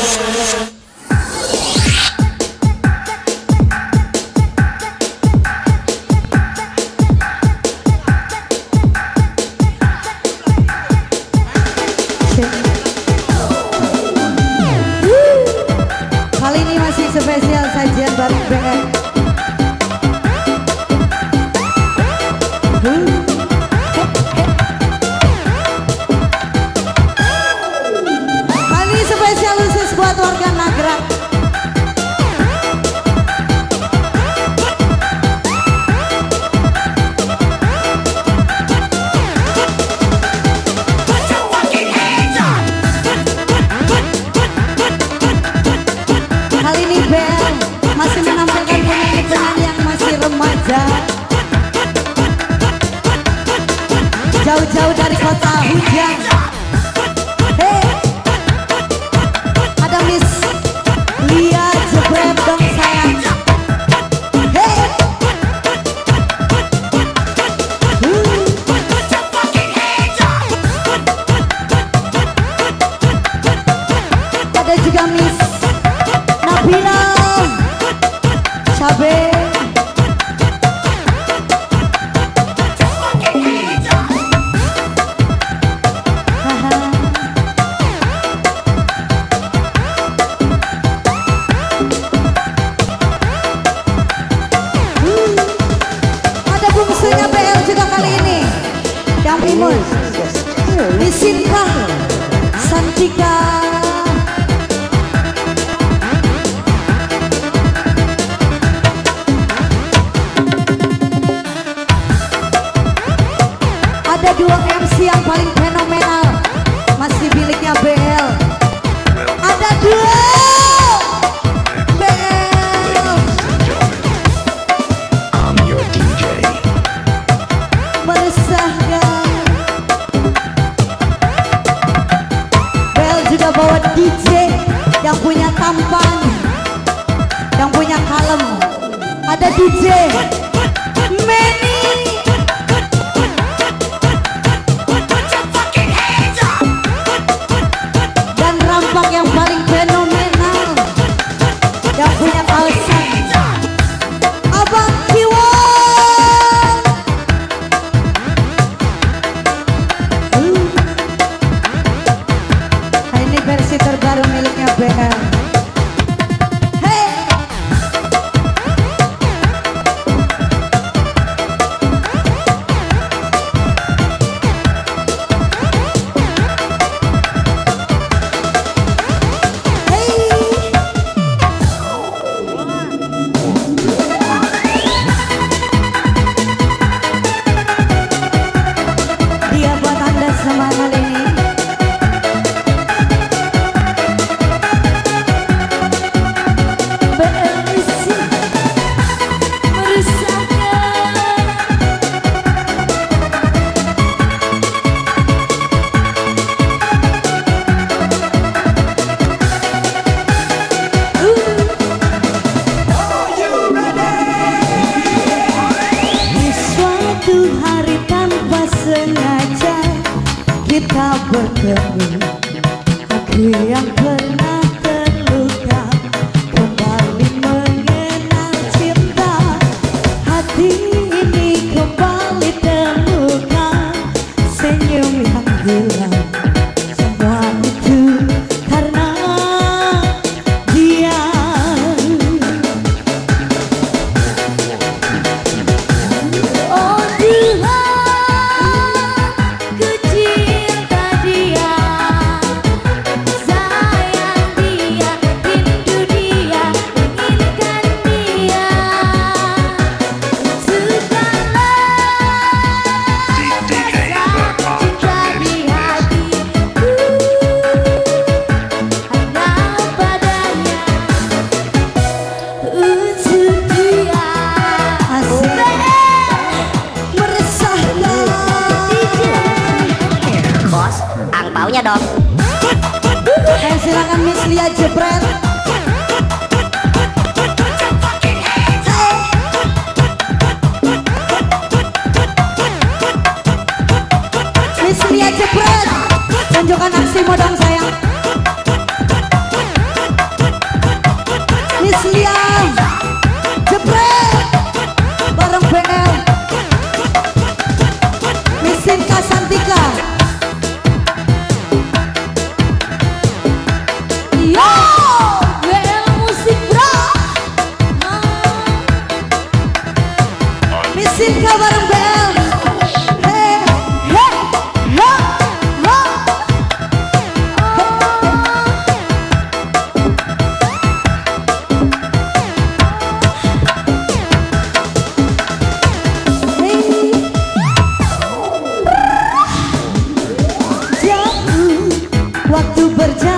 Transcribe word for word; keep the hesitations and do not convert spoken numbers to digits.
Kali ini masih spesial sajian bareng B M. Kali ini spesial khusus buat warga Nagrak. Kali ini B M masih menampilkan penyanyi-penyanyi yang masih remaja, jauh-jauh dari kota hujan. Hey, ada Miss Lia Jebret dong sayang. Hey, uh. Ada juga Miss Nabila Cabe. Ada bungsunya B L juga kali ini, yang imut Nisinka Santika. Ada dua M C yang paling fenomenal, masih miliknya B L. Ada dua B L. I'm your D J. Meresahkan. B L juga bawa D J yang punya tampan, yang punya kalem. Ada D J Manny. Yang paling fenomenal, yang punya alasan, Abang Kiwan. uh. Nah, ini versi terbaru miliknya B M. Hey, dia buat Anda semua kali ini. B L isi meresahkan. Di suatu hari tanpa sengaja kita bertemu, aku yang pernah terluka kembali mengenal cinta. Hati ini kembali temukan senyum yang hilang. Semua itu karena dia. Oh Tuhan, ku cinta dia, sayang dia, rindu dia, inginkan dia. Segala cinta di hatiku hanya padanya, untuk dia. Bos, angpaunya dong. Eh, silakan Miss Lia Jebret. Miss Lia Jebret, tunjukkan aksimu dong sayang. waktu berjalan